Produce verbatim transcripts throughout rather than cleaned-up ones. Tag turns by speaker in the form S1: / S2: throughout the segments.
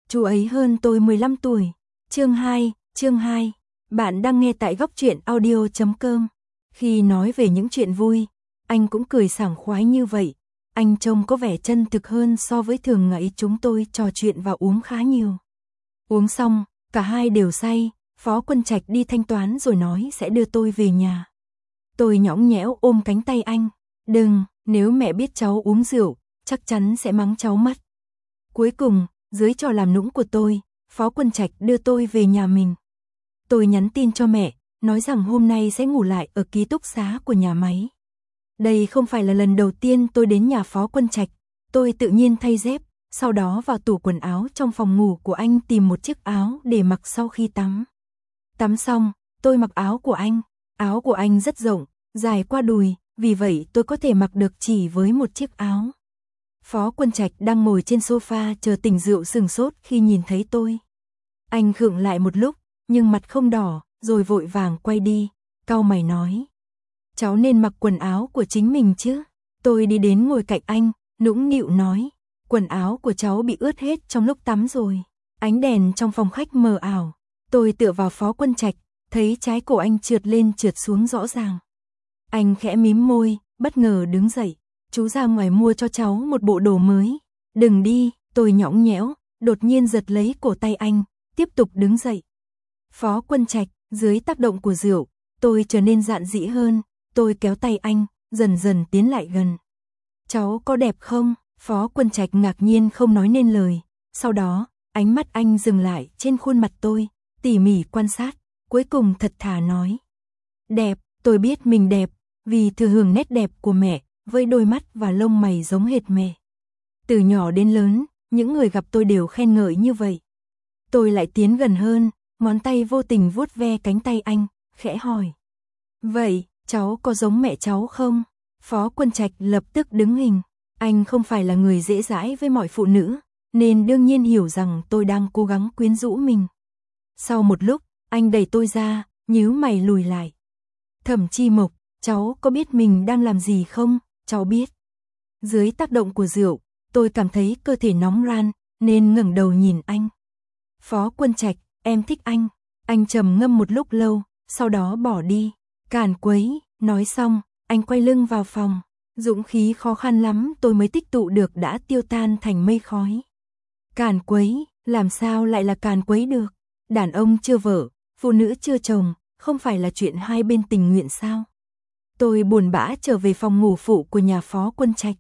S1: Chú ấy hơn tôi mười lăm tuổi. Chương hai, chương hai. Bạn đang nghe tại góc truyện audio chấm com. Khi nói về những chuyện vui, anh cũng cười sảng khoái như vậy. Anh trông có vẻ chân thực hơn so với thường ngày chúng tôi trò chuyện và uống khá nhiều. Uống xong, cả hai đều say, Phó Quân Trạch đi thanh toán rồi nói sẽ đưa tôi về nhà. Tôi nhõng nhẽo ôm cánh tay anh. Đừng, nếu mẹ biết cháu uống rượu, chắc chắn sẽ mắng cháu mất. Cuối cùng, dưới trò làm nũng của tôi, Phó Quân Trạch đưa tôi về nhà mình. Tôi nhắn tin cho mẹ, nói rằng hôm nay sẽ ngủ lại ở ký túc xá của nhà máy. Đây không phải là lần đầu tiên tôi đến nhà Phó Quân Trạch. Tôi tự nhiên thay dép, sau đó vào tủ quần áo trong phòng ngủ của anh tìm một chiếc áo để mặc sau khi tắm. Tắm xong, tôi mặc áo của anh. Áo của anh rất rộng, dài qua đùi, vì vậy tôi có thể mặc được chỉ với một chiếc áo. Phó Quân Trạch đang ngồi trên sofa chờ tỉnh rượu sừng sốt khi nhìn thấy tôi. Anh khựng lại một lúc, nhưng mặt không đỏ, rồi vội vàng quay đi, cau mày nói. Cháu nên mặc quần áo của chính mình chứ. Tôi đi đến ngồi cạnh anh, nũng nịu nói. Quần áo của cháu bị ướt hết trong lúc tắm rồi. Ánh đèn trong phòng khách mờ ảo. Tôi tựa vào Phó Quân Trạch, thấy trái cổ anh trượt lên trượt xuống rõ ràng. Anh khẽ mím môi, bất ngờ đứng dậy. Chú ra ngoài mua cho cháu một bộ đồ mới. Đừng đi, tôi nhõng nhẽo, đột nhiên giật lấy cổ tay anh, tiếp tục đứng dậy. Phó Quân Trạch, dưới tác động của rượu, tôi trở nên dạn dĩ hơn. Tôi kéo tay anh, dần dần tiến lại gần. Cháu có đẹp không? Phó Quân Trạch ngạc nhiên không nói nên lời. Sau đó, ánh mắt anh dừng lại trên khuôn mặt tôi, tỉ mỉ quan sát, cuối cùng thật thà nói. Đẹp, tôi biết mình đẹp, vì thừa hưởng nét đẹp của mẹ, với đôi mắt và lông mày giống hệt mẹ. Từ nhỏ đến lớn, những người gặp tôi đều khen ngợi như vậy. Tôi lại tiến gần hơn, ngón tay vô tình vuốt ve cánh tay anh, khẽ hỏi. Vậy, cháu có giống mẹ cháu không? Phó Quân Trạch lập tức đứng hình. Anh không phải là người dễ dãi với mọi phụ nữ, nên đương nhiên hiểu rằng tôi đang cố gắng quyến rũ mình. Sau một lúc, anh đẩy tôi ra, nhíu mày lùi lại. Thẩm Chi Mộc, cháu có biết mình đang làm gì không? Cháu biết. Dưới tác động của rượu, tôi cảm thấy cơ thể nóng ran, nên ngẩng đầu nhìn anh. Phó Quân Trạch, em thích anh. Anh trầm ngâm một lúc lâu, sau đó bỏ đi. Càn quấy, nói xong, anh quay lưng vào phòng. Dũng khí khó khăn lắm tôi mới tích tụ được đã tiêu tan thành mây khói. Càn quấy, làm sao lại là càn quấy được? Đàn ông chưa vợ, phụ nữ chưa chồng, không phải là chuyện hai bên tình nguyện sao? Tôi buồn bã trở về phòng ngủ phụ của nhà Phó Quân Trạch.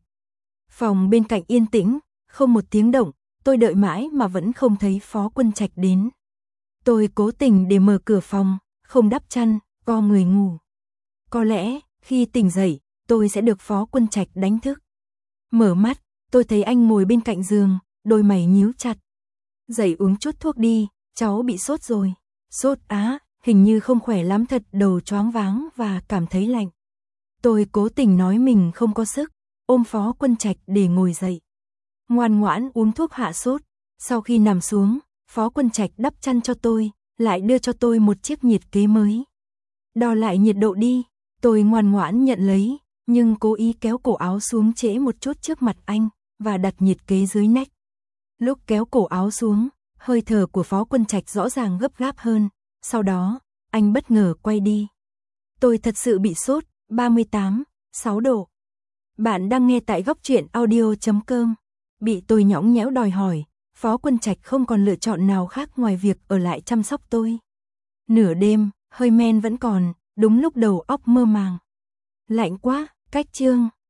S1: Phòng bên cạnh yên tĩnh, không một tiếng động, tôi đợi mãi mà vẫn không thấy Phó Quân Trạch đến. Tôi cố tình để mở cửa phòng, không đắp chăn, co người ngủ. Có lẽ, khi tỉnh dậy, tôi sẽ được Phó Quân Trạch đánh thức. Mở mắt, tôi thấy anh ngồi bên cạnh giường, đôi mày nhíu chặt. Dậy uống chút thuốc đi, cháu bị sốt rồi. Sốt á, hình như không khỏe lắm thật, đầu choáng váng và cảm thấy lạnh. Tôi cố tình nói mình không có sức, ôm Phó Quân Trạch để ngồi dậy. Ngoan ngoãn uống thuốc hạ sốt. Sau khi nằm xuống, Phó Quân Trạch đắp chăn cho tôi, lại đưa cho tôi một chiếc nhiệt kế mới. Đo lại nhiệt độ đi. Tôi ngoan ngoãn nhận lấy, nhưng cố ý kéo cổ áo xuống trễ một chút trước mặt anh, và đặt nhiệt kế dưới nách. Lúc kéo cổ áo xuống, hơi thở của Phó Quân Trạch rõ ràng gấp gáp hơn, sau đó, anh bất ngờ quay đi. Tôi thật sự bị sốt, ba mươi tám, sáu độ. Bạn đang nghe tại góc truyện audio chấm com. Bị tôi nhõng nhẽo đòi hỏi, Phó Quân Trạch không còn lựa chọn nào khác ngoài việc ở lại chăm sóc tôi. Nửa đêm, hơi men vẫn còn, đúng lúc đầu óc mơ màng. Lạnh quá, cách chương.